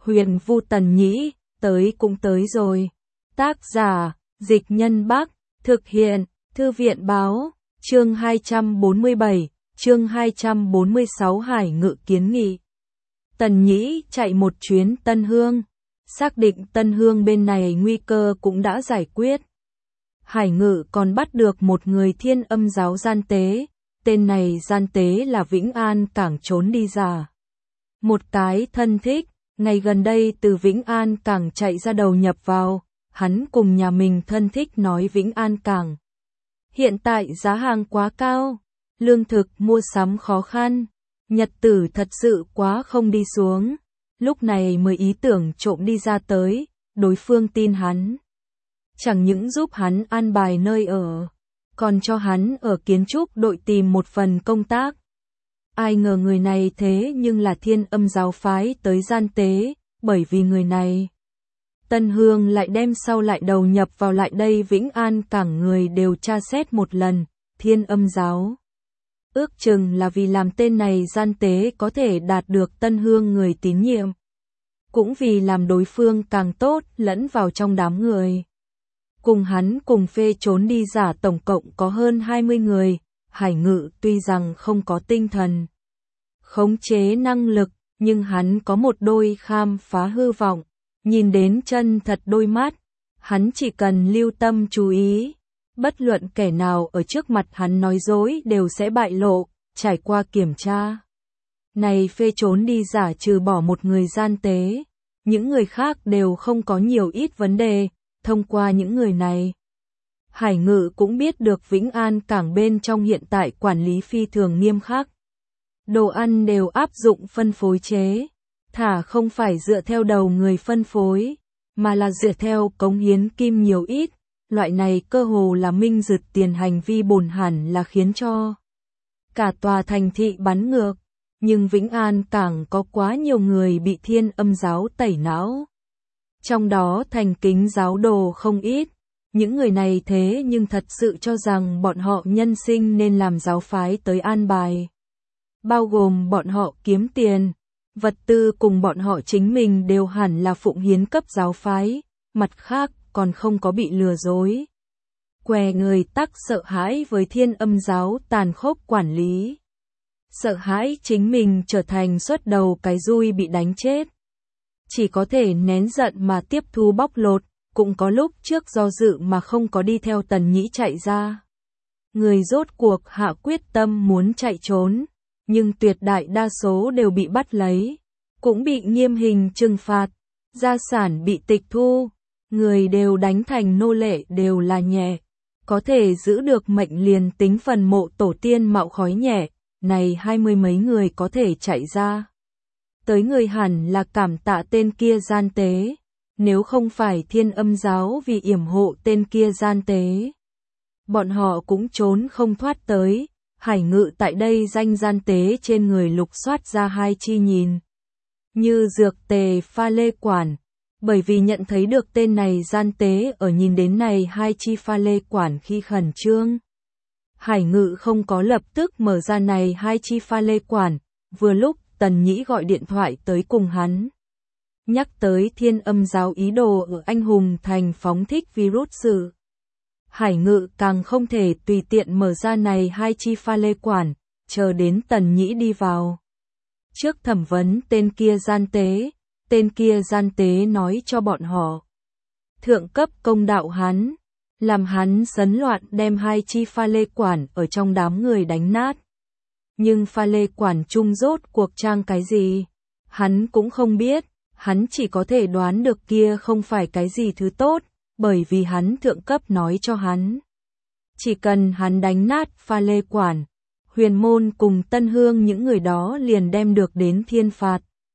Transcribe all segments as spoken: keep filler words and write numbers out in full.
Huyền Vu Tần Nhĩ, tới cũng tới rồi. Tác giả, Dịch Nhân Bắc, thực hiện, Thư viện Báo, chương hai trăm bốn mươi bảy, chương hai trăm bốn mươi sáu Hải Ngự kiến nghị. Tần Nhĩ chạy một chuyến Tân Hương, xác định Tân Hương bên này nguy cơ cũng đã giải quyết. Hải Ngự còn bắt được một người Thiên Âm giáo gian tế, tên này gian tế là Vĩnh An Cảng trốn đi giả. Một cái thân thích, ngày gần đây từ Vĩnh An Cảng chạy ra đầu nhập vào, hắn cùng nhà mình thân thích nói Vĩnh An Cảng. Hiện tại giá hàng quá cao, lương thực mua sắm khó khăn, nhật tử thật sự quá không đi xuống, lúc này mới ý tưởng trộm đi ra tới, đối phương tin hắn. Chẳng những giúp hắn an bài nơi ở, còn cho hắn ở kiến trúc đội tìm một phần công tác. Ai ngờ người này thế nhưng là Thiên Âm giáo phái tới gian tế, bởi vì người này. Tân Hương lại đem sau lại đầu nhập vào lại đây Vĩnh An Cảng người đều tra xét một lần, Thiên Âm giáo. Ước chừng là vì làm tên này gian tế có thể đạt được Tân Hương người tín nhiệm. Cũng vì làm đối phương càng tốt lẫn vào trong đám người. Cùng hắn cùng phê trốn đi giả tổng cộng có hơn hai mươi người, Hải Ngự tuy rằng không có tinh thần khống chế năng lực, nhưng hắn có một đôi khám phá hư vọng, nhìn đến chân thật đôi mắt, hắn chỉ cần lưu tâm chú ý, bất luận kẻ nào ở trước mặt hắn nói dối đều sẽ bại lộ, trải qua kiểm tra. Này phê trốn đi giả trừ bỏ một người gian tế, những người khác đều không có nhiều ít vấn đề. Thông qua những người này, Hải Ngự cũng biết được Vĩnh An Cảng bên trong hiện tại quản lý phi thường nghiêm khắc. Đồ ăn đều áp dụng phân phối chế, thả không phải dựa theo đầu người phân phối, mà là dựa theo cống hiến kim nhiều ít, loại này cơ hồ là minh dực tiền hành vi bổn hẳn là khiến cho cả tòa thành thị bắn ngược, nhưng Vĩnh An Cảng có quá nhiều người bị Thiên Âm giáo tẩy não. Trong đó thành kính giáo đồ không ít, những người này thế nhưng thật sự cho rằng bọn họ nhân sinh nên làm giáo phái tới an bài. Bao gồm bọn họ kiếm tiền, vật tư cùng bọn họ chính mình đều hẳn là phụng hiến cấp giáo phái, mặt khác còn không có bị lừa dối. Què người tắc sợ hãi với Thiên Âm giáo tàn khốc quản lý. Sợ hãi chính mình trở thành xuất đầu cái dui bị đánh chết. Chỉ có thể nén giận mà tiếp thu bóc lột, cũng có lúc trước do dự mà không có đi theo Tần Nhĩ chạy ra. Người rốt cuộc hạ quyết tâm muốn chạy trốn, nhưng tuyệt đại đa số đều bị bắt lấy, cũng bị nghiêm hình trừng phạt, gia sản bị tịch thu, người đều đánh thành nô lệ đều là nhẹ, có thể giữ được mệnh liền tính phần mộ tổ tiên mạo khói nhẹ, này hai mươi mấy người có thể chạy ra. Tới người hẳn là cảm tạ tên kia gian tế, nếu không phải Thiên Âm giáo vì yểm hộ tên kia gian tế. Bọn họ cũng trốn không thoát tới, Hải Ngự tại đây danh gian tế trên người lục soát ra hai chi nhìn. Như dược tề pha lê quản, bởi vì nhận thấy được tên này gian tế ở nhìn đến này hai chi pha lê quản khi khẩn trương. Hải Ngự không có lập tức mở ra này hai chi pha lê quản, vừa lúc Tần Nhĩ gọi điện thoại tới cùng hắn. Nhắc tới Thiên Âm giáo ý đồ ở Anh Hùng Thành phóng thích virus sự. Hải Ngự càng không thể tùy tiện mở ra này hai chi pha lê quản, chờ đến Tần Nhĩ đi vào. Trước thẩm vấn tên kia gian tế, tên kia gian tế nói cho bọn họ. Thượng cấp công đạo hắn, làm hắn sấn loạn đem hai chi pha lê quản ở trong đám người đánh nát. Nhưng pha lê quản trung rốt cuộc trang cái gì, hắn cũng không biết, hắn chỉ có thể đoán được kia không phải cái gì thứ tốt, bởi vì hắn thượng cấp nói cho hắn. Chỉ cần hắn đánh nát pha lê quản, Huyền Môn cùng Tân Hương những người đó liền đem được đến thiên phạt.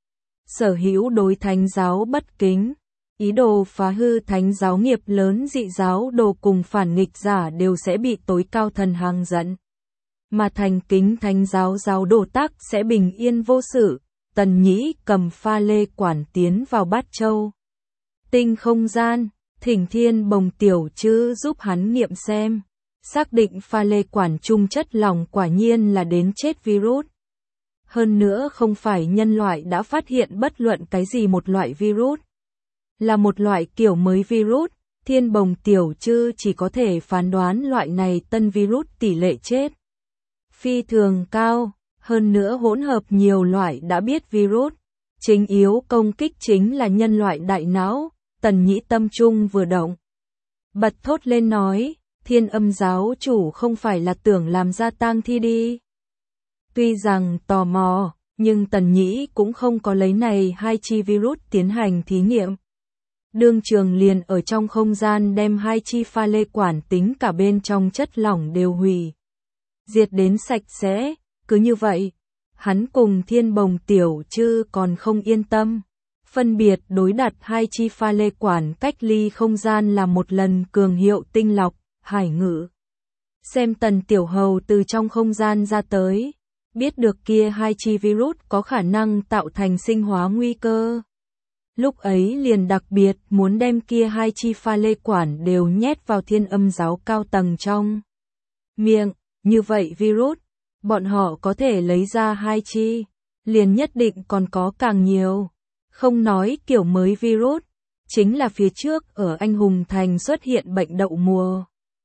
Sở hữu đối thánh giáo bất kính, ý đồ phá hư thánh giáo nghiệp lớn dị giáo đồ cùng phản nghịch giả đều sẽ bị tối cao thần hàng dẫn. Mà thành kính thánh giáo giáo đồ tắc sẽ bình yên vô sự. Tần Nhĩ cầm pha lê quản tiến vào Bát Châu tinh không gian, thỉnh Thiên Bồng tiểu chữ giúp hắn nghiệm xem, xác định pha lê quản trung chất lỏng quả nhiên là đến chết virus. Hơn nữa không phải nhân loại đã phát hiện bất luận cái gì một loại virus. Là một loại kiểu mới virus, Thiên Bồng Tiểu Trư chỉ có thể phán đoán loại này tân virus tỷ lệ chết phi thường cao, hơn nữa hỗn hợp nhiều loại đã biết virus. Chính yếu công kích chính là nhân loại đại não, Tần Nhĩ tâm trung vừa động. Bật thốt lên nói, Thiên Âm giáo chủ không phải là tưởng làm ra tang thi đi. Tuy rằng tò mò, nhưng Tần Nhĩ cũng không có lấy này hai chi virus tiến hành thí nghiệm. Đương trường liền ở trong không gian đem hai chi pha lê quản tính cả bên trong chất lỏng đều hủy diệt đến sạch sẽ, cứ như vậy, hắn cùng Thiên Bồng Tiểu Trư còn không yên tâm, phân biệt đối đặt hai chi pha lê quản cách ly không gian là một lần cường hiệu tinh lọc, hải ngữ. Xem Tần Tiểu Hầu từ trong không gian ra tới, biết được kia hai chi virus có khả năng tạo thành sinh hóa nguy cơ. Lúc ấy liền đặc biệt muốn đem kia hai chi pha lê quản đều nhét vào Thiên Âm giáo cao tầng trong miệng, như vậy virus, bọn họ có thể lấy ra hai chi, liền nhất định còn có càng nhiều. Không nói kiểu mới virus, chính là phía trước ở Anh Hùng Thành xuất hiện bệnh đậu mùa,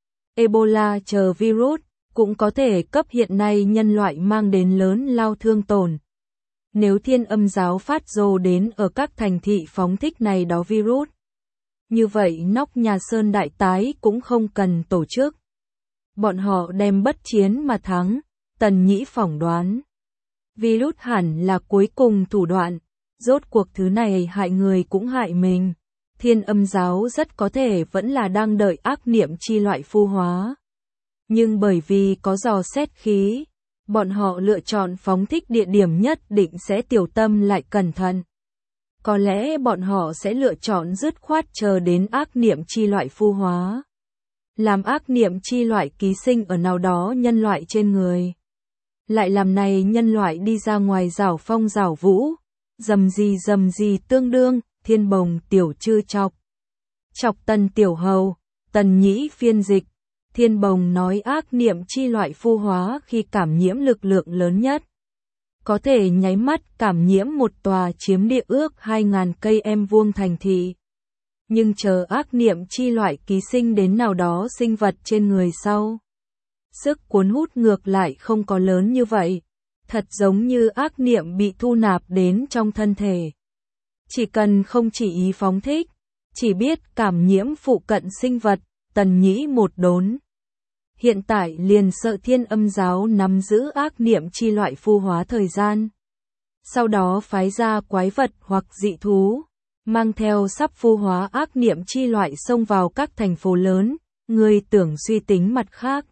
Ebola chờ virus, cũng có thể cấp hiện nay nhân loại mang đến lớn lao thương tổn. Nếu Thiên Âm giáo phát rồ đến ở các thành thị phóng thích này đó virus, như vậy nóc nhà Sơn Đại Tái cũng không cần tổ chức. Bọn họ đem bất chiến mà thắng, Tần Nhĩ phỏng đoán. Virus hẳn là cuối cùng thủ đoạn, rốt cuộc thứ này hại người cũng hại mình. Thiên Âm giáo rất có thể vẫn là đang đợi ác niệm chi loại phu hóa. Nhưng bởi vì có dò xét khí, bọn họ lựa chọn phóng thích địa điểm nhất định sẽ tiểu tâm lại cẩn thận. Có lẽ bọn họ sẽ lựa chọn dứt khoát chờ đến ác niệm chi loại phu hóa. Làm ác niệm chi loại ký sinh ở nào đó nhân loại trên người. Lại làm này nhân loại đi ra ngoài rảo phong rảo vũ, dầm gì dầm gì tương đương, Thiên Bồng Tiểu Trư chọc. Chọc Tần Tiểu Hầu, Tần Nhĩ phiên dịch. Thiên Bồng nói ác niệm chi loại phu hóa khi cảm nhiễm lực lượng lớn nhất. Có thể nháy mắt cảm nhiễm một tòa chiếm địa ước hai nghìn cây em vuông thành thị. Nhưng chờ ác niệm chi loại ký sinh đến nào đó sinh vật trên người sau. Sức cuốn hút ngược lại không có lớn như vậy. Thật giống như ác niệm bị thu nạp đến trong thân thể. Chỉ cần không chỉ ý phóng thích, chỉ biết cảm nhiễm phụ cận sinh vật, Tần Nhĩ một đốn. Hiện tại liền sợ Thiên Âm giáo nắm giữ ác niệm chi loại phu hóa thời gian. Sau đó phái ra quái vật hoặc dị thú, mang theo sắp phu hóa ác niệm chi loại xông vào các thành phố lớn, người tưởng suy tính mặt khác.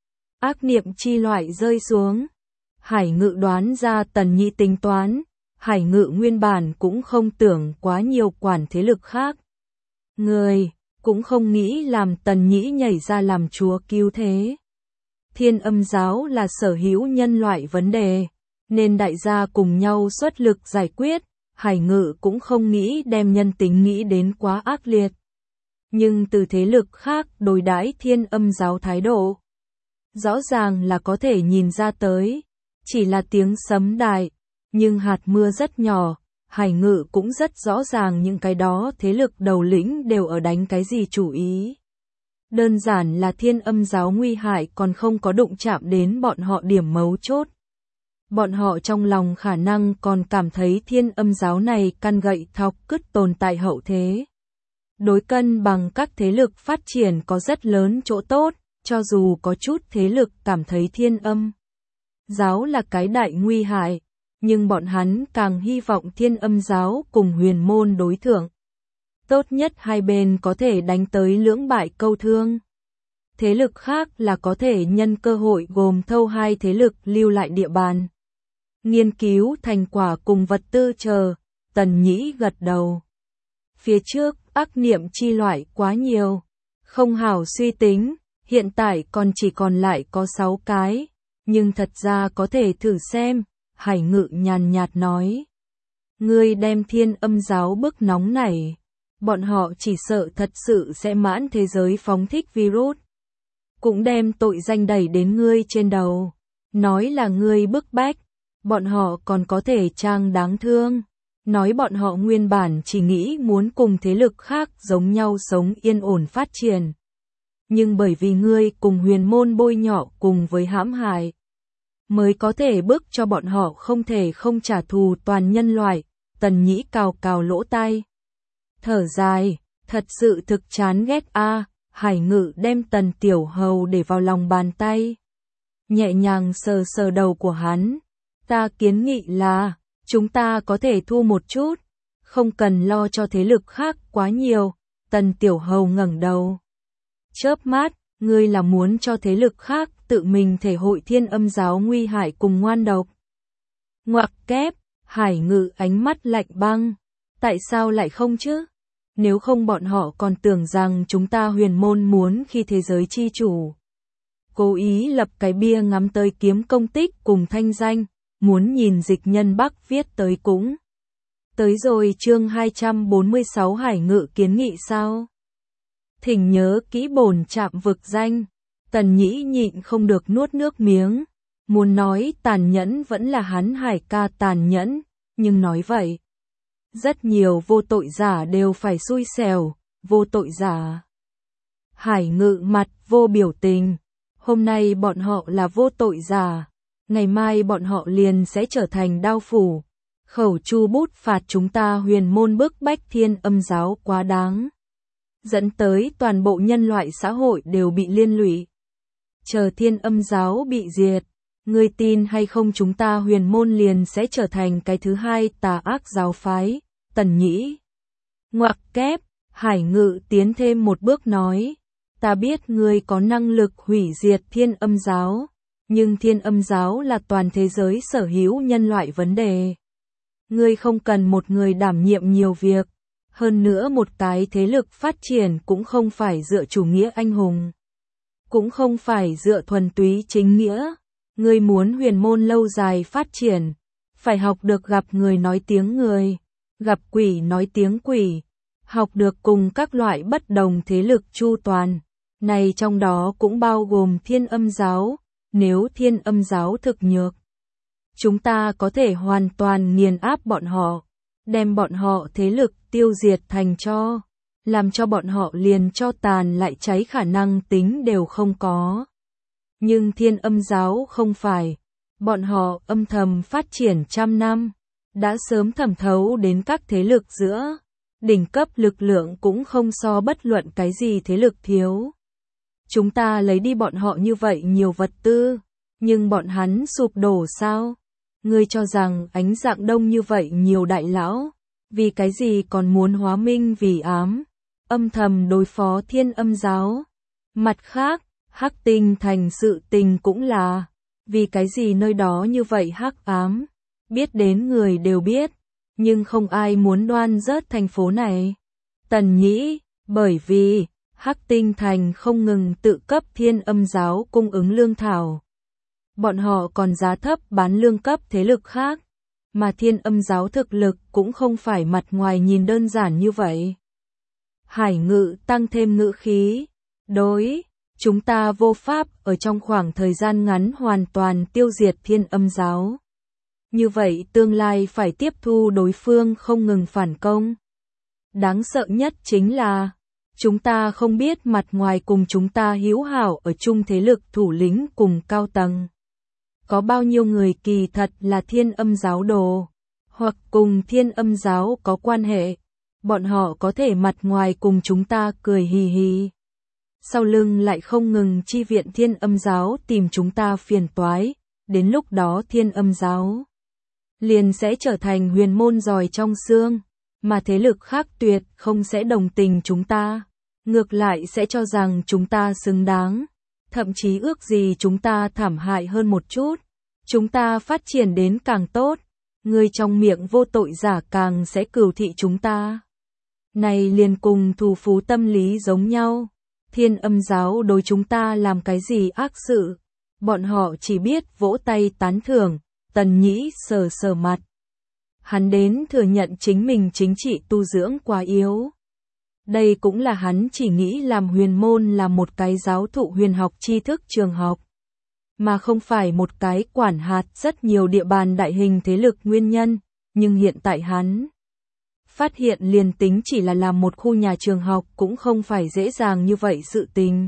Ác niệm chi loại rơi xuống. Hải Ngự đoán ra Tần Nhĩ tính toán, Hải Ngự nguyên bản cũng không tưởng quá nhiều quản thế lực khác. Người cũng không nghĩ làm Tần Nhĩ nhảy ra làm chúa cứu thế. Thiên Âm giáo là sở hữu nhân loại vấn đề, nên đại gia cùng nhau xuất lực giải quyết, Hải Ngự cũng không nghĩ đem nhân tính nghĩ đến quá ác liệt. Nhưng từ thế lực khác đối đãi Thiên Âm giáo thái độ, rõ ràng là có thể nhìn ra tới, chỉ là tiếng sấm đại, nhưng hạt mưa rất nhỏ. Hải Ngự cũng rất rõ ràng những cái đó thế lực đầu lĩnh đều ở đánh cái gì chủ ý. Đơn giản là Thiên Âm giáo nguy hại còn không có đụng chạm đến bọn họ điểm mấu chốt. Bọn họ trong lòng khả năng còn cảm thấy Thiên Âm giáo này căn gậy thọc cứt tồn tại hậu thế. Đối cân bằng các thế lực phát triển có rất lớn chỗ tốt, cho dù có chút thế lực cảm thấy Thiên Âm giáo là cái đại nguy hại. Nhưng bọn hắn càng hy vọng Thiên Âm giáo cùng Huyền môn đối thượng. Tốt nhất hai bên có thể đánh tới lưỡng bại câu thương. Thế lực khác là có thể nhân cơ hội gồm thâu hai thế lực lưu lại địa bàn. Nghiên cứu thành quả cùng vật tư chờ, Tần Nhĩ gật đầu. Phía trước, ác niệm chi loại quá nhiều. Không hảo suy tính, hiện tại còn chỉ còn lại có sáu cái. Nhưng thật ra có thể thử xem. Hải Ngự nhàn nhạt nói. Ngươi đem Thiên Âm giáo bức nóng này. Bọn họ chỉ sợ thật sự sẽ mãn thế giới phóng thích virus. Cũng đem tội danh đẩy đến ngươi trên đầu. Nói là ngươi bức bách. Bọn họ còn có thể trang đáng thương, nói bọn họ nguyên bản chỉ nghĩ muốn cùng thế lực khác giống nhau sống yên ổn phát triển. Nhưng bởi vì ngươi cùng huyền môn bôi nhọ cùng với hãm hại, mới có thể bức cho bọn họ không thể không trả thù toàn nhân loại. Tần Nhĩ cào cào lỗ tai, thở dài, thật sự thực chán ghét a. Hải Ngự đem Tần Tiểu Hầu để vào lòng bàn tay, nhẹ nhàng sờ sờ đầu của hắn. Ta kiến nghị là, chúng ta có thể thu một chút, không cần lo cho thế lực khác quá nhiều. Tần Tiểu Hầu ngẩng đầu, chớp mắt, ngươi là muốn cho thế lực khác tự mình thể hội Thiên Âm giáo nguy hại cùng ngoan độc. Ngoặc kép, Hải Ngự ánh mắt lạnh băng, tại sao lại không chứ? Nếu không bọn họ còn tưởng rằng chúng ta huyền môn muốn khi thế giới chi chủ. Cố ý lập cái bia ngắm tới kiếm công tích cùng thanh danh, muốn nhìn Dịch Nhân Bắc viết tới cũng. Tới rồi chương hai trăm bốn mươi sáu Hải Ngự kiến nghị sao? Thỉnh nhớ kỹ bổn trạm vực danh. Tần Nhĩ nhịn không được nuốt nước miếng, muốn nói tàn nhẫn vẫn là hắn Hải ca tàn nhẫn, nhưng nói vậy, rất nhiều vô tội giả đều phải xui xẻo, vô tội giả. Hải Ngự mặt vô biểu tình, hôm nay bọn họ là vô tội giả, ngày mai bọn họ liền sẽ trở thành đao phủ. Khẩu chu bút phạt chúng ta huyền môn bức bách Thiên Âm giáo quá đáng, dẫn tới toàn bộ nhân loại xã hội đều bị liên lụy. Chờ Thiên Âm giáo bị diệt, ngươi tin hay không chúng ta huyền môn liền sẽ trở thành cái thứ hai tà ác giáo phái. Tần Nhĩ ngoặc kép, Hải Ngự tiến thêm một bước nói, ta biết ngươi có năng lực hủy diệt Thiên Âm giáo, nhưng Thiên Âm giáo là toàn thế giới sở hữu nhân loại vấn đề. Ngươi không cần một người đảm nhiệm nhiều việc, hơn nữa một cái thế lực phát triển cũng không phải dựa chủ nghĩa anh hùng, cũng không phải dựa thuần túy chính nghĩa. Ngươi muốn huyền môn lâu dài phát triển, phải học được gặp người nói tiếng người, gặp quỷ nói tiếng quỷ, học được cùng các loại bất đồng thế lực chu toàn. Này trong đó cũng bao gồm Thiên Âm giáo, nếu Thiên Âm giáo thực nhược, chúng ta có thể hoàn toàn nghiền áp bọn họ, đem bọn họ thế lực tiêu diệt thành tro, làm cho bọn họ liền cho tàn lại cháy khả năng tính đều không có. Nhưng Thiên Âm giáo không phải, bọn họ âm thầm phát triển trăm năm, đã sớm thẩm thấu đến các thế lực giữa, đỉnh cấp lực lượng cũng không so bất luận cái gì thế lực thiếu. Chúng ta lấy đi bọn họ như vậy nhiều vật tư, nhưng bọn hắn sụp đổ sao? Ngươi cho rằng ánh dạng đông như vậy nhiều đại lão, vì cái gì còn muốn hóa minh vì ám, âm thầm đối phó Thiên Âm giáo? Mặt khác, Hắc Tinh thành sự tình cũng là, vì cái gì nơi đó như vậy hắc ám, biết đến người đều biết, nhưng không ai muốn đoan rớt thành phố này. Tần Nhĩ, bởi vì Hắc Tinh thành không ngừng tự cấp Thiên Âm giáo cung ứng lương thảo, bọn họ còn giá thấp bán lương cấp thế lực khác, mà Thiên Âm giáo thực lực cũng không phải mặt ngoài nhìn đơn giản như vậy. Hải Ngự tăng thêm ngữ khí, đối, chúng ta vô pháp ở trong khoảng thời gian ngắn hoàn toàn tiêu diệt Thiên Âm giáo. Như vậy tương lai phải tiếp thu đối phương không ngừng phản công. Đáng sợ nhất chính là, chúng ta không biết mặt ngoài cùng chúng ta hữu hảo ở chung thế lực thủ lĩnh cùng cao tầng. Có bao nhiêu người kỳ thật là Thiên Âm giáo đồ, hoặc cùng Thiên Âm giáo có quan hệ, bọn họ có thể mặt ngoài cùng chúng ta cười hì hì, sau lưng lại không ngừng chi viện Thiên Âm giáo tìm chúng ta phiền toái, đến lúc đó Thiên Âm giáo liền sẽ trở thành huyền môn giỏi trong xương, mà thế lực khác tuyệt không sẽ đồng tình chúng ta, ngược lại sẽ cho rằng chúng ta xứng đáng, thậm chí ước gì chúng ta thảm hại hơn một chút, chúng ta phát triển đến càng tốt, người trong miệng vô tội giả càng sẽ cừu thị chúng ta. Này liền cùng thù phú tâm lý giống nhau. Thiên Âm giáo đối chúng ta làm cái gì ác sự, bọn họ chỉ biết vỗ tay tán thưởng. Tần Nhĩ sờ sờ mặt, hắn đến thừa nhận chính mình chính trị tu dưỡng quá yếu. Đây cũng là hắn chỉ nghĩ làm huyền môn là một cái giáo thụ huyền học tri thức trường học. mà không phải một cái quản hạt rất nhiều địa bàn đại hình thế lực nguyên nhân, nhưng hiện tại hắn phát hiện liền tính chỉ là làm một khu nhà trường học cũng không phải dễ dàng như vậy sự tình.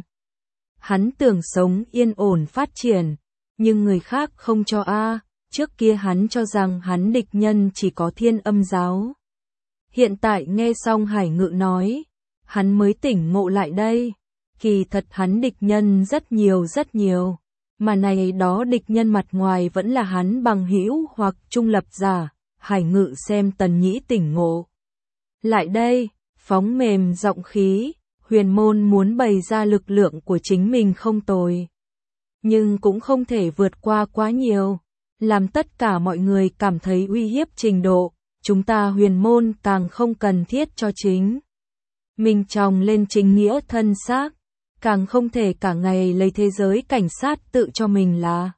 Hắn tưởng sống yên ổn phát triển, nhưng người khác không cho a, trước kia hắn cho rằng hắn địch nhân chỉ có Thiên Âm giáo. Hiện tại nghe xong Hải Ngự nói, hắn mới tỉnh ngộ lại đây, kỳ thật hắn địch nhân rất nhiều rất nhiều, mà này đó địch nhân mặt ngoài vẫn là hắn bằng hữu hoặc trung lập giả. Hải Ngự xem Tần Nhĩ tỉnh ngộ lại đây, phóng mềm giọng khí, huyền môn muốn bày ra lực lượng của chính mình không tồi, nhưng cũng không thể vượt qua quá nhiều, làm tất cả mọi người cảm thấy uy hiếp trình độ, chúng ta huyền môn càng không cần thiết cho chính mình tròng lên chính nghĩa thân xác, càng không thể cả ngày lấy thế giới cảnh sát tự cho mình là,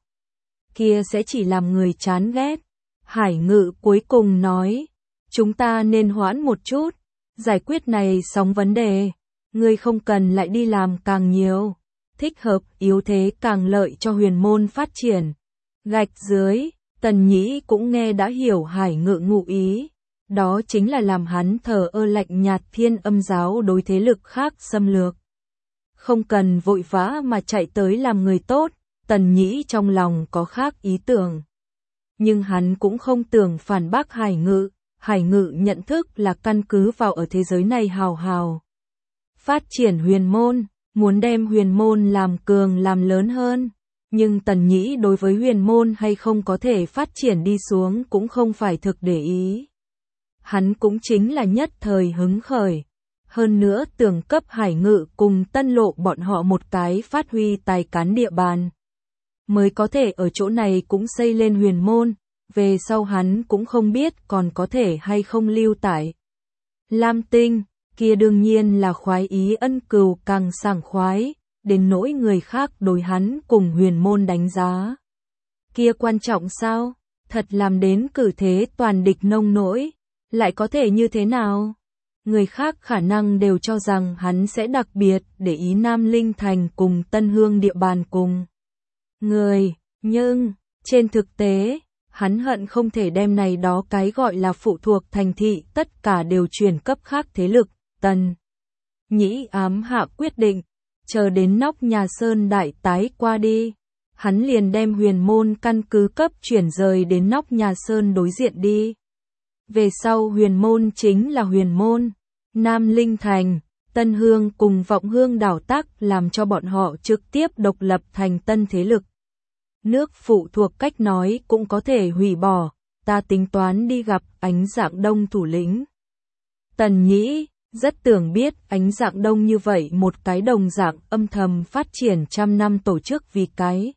kia sẽ chỉ làm người chán ghét. Hải Ngự cuối cùng nói, chúng ta nên hoãn một chút, giải quyết này xong vấn đề, ngươi không cần lại đi làm càng nhiều, thích hợp yếu thế càng lợi cho huyền môn phát triển. Gạch dưới, Tần Nhĩ cũng nghe đã hiểu Hải Ngự ngụ ý, đó chính là làm hắn thờ ơ lạnh nhạt Thiên Âm giáo đối thế lực khác xâm lược. Không cần vội vã mà chạy tới làm người tốt, Tần Nhĩ trong lòng có khác ý tưởng. Nhưng hắn cũng không tưởng phản bác Hải Ngự, Hải Ngự nhận thức là căn cứ vào ở thế giới này hào hào phát triển huyền môn, muốn đem huyền môn làm cường làm lớn hơn, nhưng Tần Nhĩ đối với huyền môn hay không có thể phát triển đi xuống cũng không phải thực để ý. Hắn cũng chính là nhất thời hứng khởi, hơn nữa tưởng cấp Hải Ngự cùng Tân Lộ bọn họ một cái phát huy tài cán địa bàn, mới có thể ở chỗ này cũng xây lên huyền môn, về sau hắn cũng không biết còn có thể hay không lưu tại Lam Tinh, kia đương nhiên là khoái ý ân cừu càng sảng khoái, đến nỗi người khác đối hắn cùng huyền môn đánh giá. Kia quan trọng sao? Thật làm đến cử thế toàn địch nông nỗi, lại có thể như thế nào? Người khác khả năng đều cho rằng hắn sẽ đặc biệt để ý Nam Linh Thành cùng Tân Hương địa bàn cùng người, nhưng, trên thực tế, hắn hận không thể đem này đó cái gọi là phụ thuộc thành thị tất cả đều chuyển cấp khác thế lực. Tần Nhĩ ám hạ quyết định, chờ đến nóc nhà Sơn Đại tái qua đi, hắn liền đem huyền môn căn cứ cấp chuyển rời đến nóc nhà Sơn đối diện đi. Về sau huyền môn chính là huyền môn, Nam Linh Thành, Tân Hương cùng Vọng Hương đảo tác làm cho bọn họ trực tiếp độc lập thành tân thế lực. Nước phụ thuộc cách nói cũng có thể hủy bỏ, ta tính toán đi gặp Ánh Dạng Đông thủ lĩnh. Tần Nhĩ rất tưởng biết Ánh Dạng Đông như vậy một cái đồng dạng âm thầm phát triển trăm năm tổ chức vì cái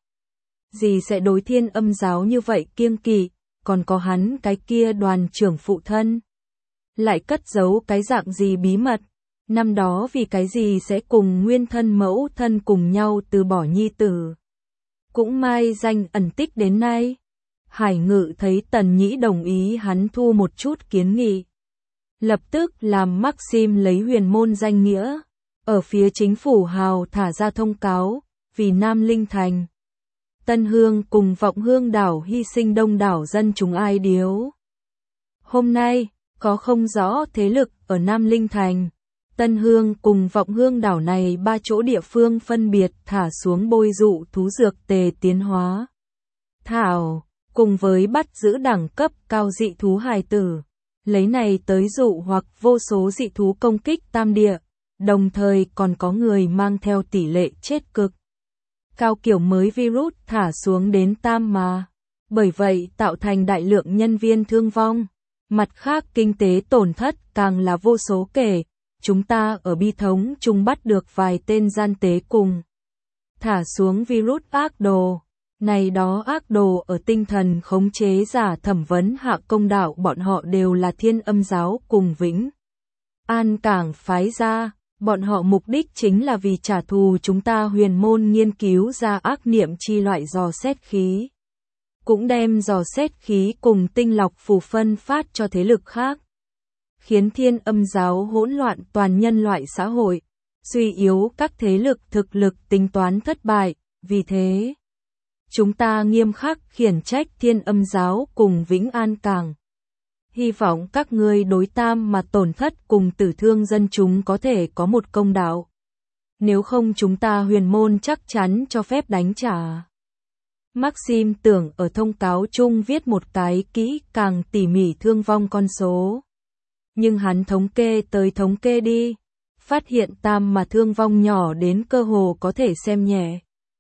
gì sẽ đối Thiên Âm giáo như vậy kiêng kỵ, còn có hắn cái kia đoàn trưởng phụ thân. Lại cất giấu cái dạng gì bí mật, năm đó vì cái gì sẽ cùng nguyên thân mẫu thân cùng nhau từ bỏ nhi tử. Cũng mai danh ẩn tích đến nay. Hải Ngự thấy Tần Nhĩ đồng ý hắn thu một chút kiến nghị, lập tức làm Maxim lấy huyền môn danh nghĩa, ở phía chính phủ hào thả ra thông cáo, vì Nam Linh Thành, Tân Hương cùng Vọng Hương đảo hy sinh đông đảo dân chúng ai điếu. Hôm nay, có không rõ thế lực ở Nam Linh Thành, Tân Hương cùng Vọng Hương đảo này ba chỗ địa phương phân biệt thả xuống bôi dụ thú dược tề tiến hóa thảo, cùng với bắt giữ đẳng cấp cao dị thú hài tử, lấy này tới dụ hoặc vô số dị thú công kích tam địa, đồng thời còn có người mang theo tỷ lệ chết cực cao kiểu mới virus thả xuống đến tam mà, bởi vậy tạo thành đại lượng nhân viên thương vong, mặt khác kinh tế tổn thất càng là vô số kể. Chúng ta ở bi thống chung bắt được vài tên gian tế cùng thả xuống virus ác đồ, này đó ác đồ ở tinh thần khống chế giả thẩm vấn hạ công đạo bọn họ đều là Thiên Âm giáo cùng Vĩnh An Cảng phái ra, bọn họ mục đích chính là vì trả thù chúng ta huyền môn nghiên cứu ra ác niệm chi loại dò xét khí, cũng đem dò xét khí cùng tinh lọc phù phân phát cho thế lực khác, khiến Thiên Âm giáo hỗn loạn toàn nhân loại xã hội, suy yếu các thế lực thực lực tính toán thất bại, vì thế chúng ta nghiêm khắc khiển trách Thiên Âm giáo cùng Vĩnh An Cảng. Hy vọng các ngươi đối Tam mà tổn thất cùng tử thương dân chúng có thể có một công đạo. Nếu không chúng ta Huyền môn chắc chắn cho phép đánh trả. Maxim tưởng ở thông cáo chung viết một cái kỹ càng tỉ mỉ thương vong con số. Nhưng hắn thống kê tới thống kê đi, phát hiện Tam mà thương vong nhỏ đến cơ hồ có thể xem nhẹ.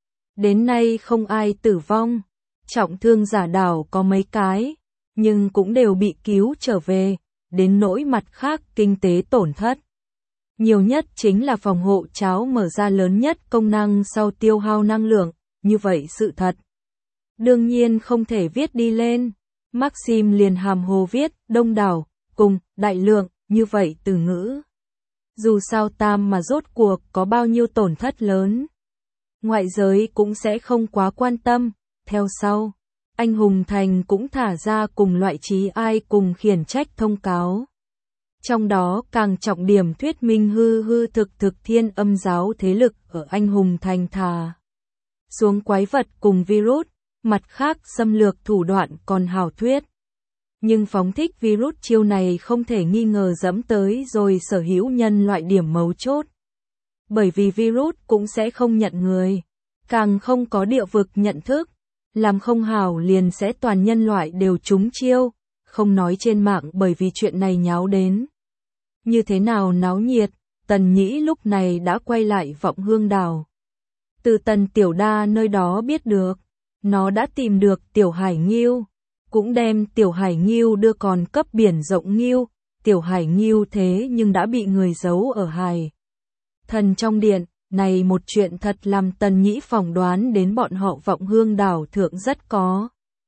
Đến nay không ai tử vong, trọng thương giả đảo có mấy cái, nhưng cũng đều bị cứu trở về, đến nỗi mặt khác kinh tế tổn thất. Nhiều nhất chính là phòng hộ cháo mở ra lớn nhất công năng sau tiêu hao năng lượng, như vậy sự thật. Đương nhiên không thể viết đi lên, Maxim liền hàm hồ viết, đông đảo, cùng, đại lượng, như vậy từ ngữ. Dù sao Tam mà rốt cuộc có bao nhiêu tổn thất lớn. Ngoại giới cũng sẽ không quá quan tâm, theo sau. Anh Hùng Thành cũng thả ra cùng loại trí ai cùng khiển trách thông cáo. Trong đó càng trọng điểm thuyết minh hư hư thực thực Thiên Âm giáo thế lực ở Anh Hùng Thành thả xuống quái vật cùng virus, mặt khác xâm lược thủ đoạn còn hảo thuyết. Nhưng phóng thích virus chiêu này không thể nghi ngờ dẫm tới rồi sở hữu nhân loại điểm mấu chốt. Bởi vì virus cũng sẽ không nhận người, càng không có địa vực nhận thức, làm không hảo liền sẽ toàn nhân loại đều trúng chiêu, không nói trên mạng bởi vì chuyện này nháo đến. Như thế nào náo nhiệt, Tần Nhĩ lúc này đã quay lại Vọng Hương Đảo. Từ Tần Tiểu Đa nơi đó biết được, nó đã tìm được Tiểu Hải Ngưu, cũng đem Tiểu Hải Ngưu đưa còn cấp biển rộng Ngưu, Tiểu Hải Ngưu thế nhưng đã bị người giấu ở Hải Thần trong điện, này một chuyện thật làm Tần Nhĩ phỏng đoán đến bọn họ Vọng Hương Đảo thượng rất có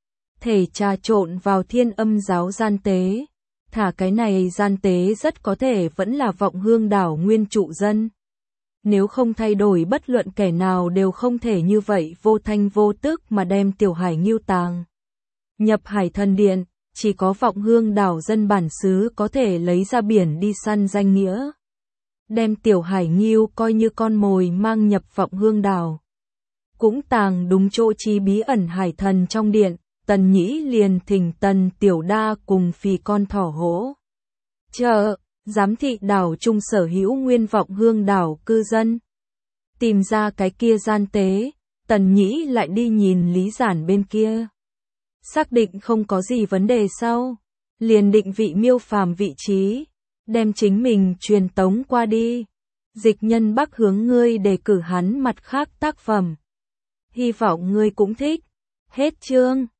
thể trà trộn vào Thiên Âm giáo gian tế. Thả cái này gian tế rất có thể vẫn là Vọng Hương Đảo nguyên trụ dân. Nếu không thay đổi bất luận kẻ nào đều không thể như vậy vô thanh vô tức mà đem Tiểu Hải Ngưu tàng nhập Hải Thần điện, chỉ có Vọng Hương Đảo dân bản xứ có thể lấy ra biển đi săn danh nghĩa. Đem Tiểu Hải Ngưu coi như con mồi mang nhập Vọng Hương Đảo. Cũng tàng đúng chỗ chi bí ẩn Hải Thần trong điện. Tần Nhĩ liền thỉnh Tần Tiểu Đa cùng phì con thỏ hỗ trợ, giám thị đảo trung sở hữu nguyên Vọng Hương Đảo cư dân. Tìm ra cái kia gian tế, Tần Nhĩ lại đi nhìn Lý Giản bên kia. Xác định không có gì vấn đề sau, liền định vị Miêu Phàm vị trí, đem chính mình truyền tống qua đi. Dịch Nhân Bắc hướng ngươi đề cử hắn mặt khác tác phẩm. Hy vọng ngươi cũng thích. Hết chương.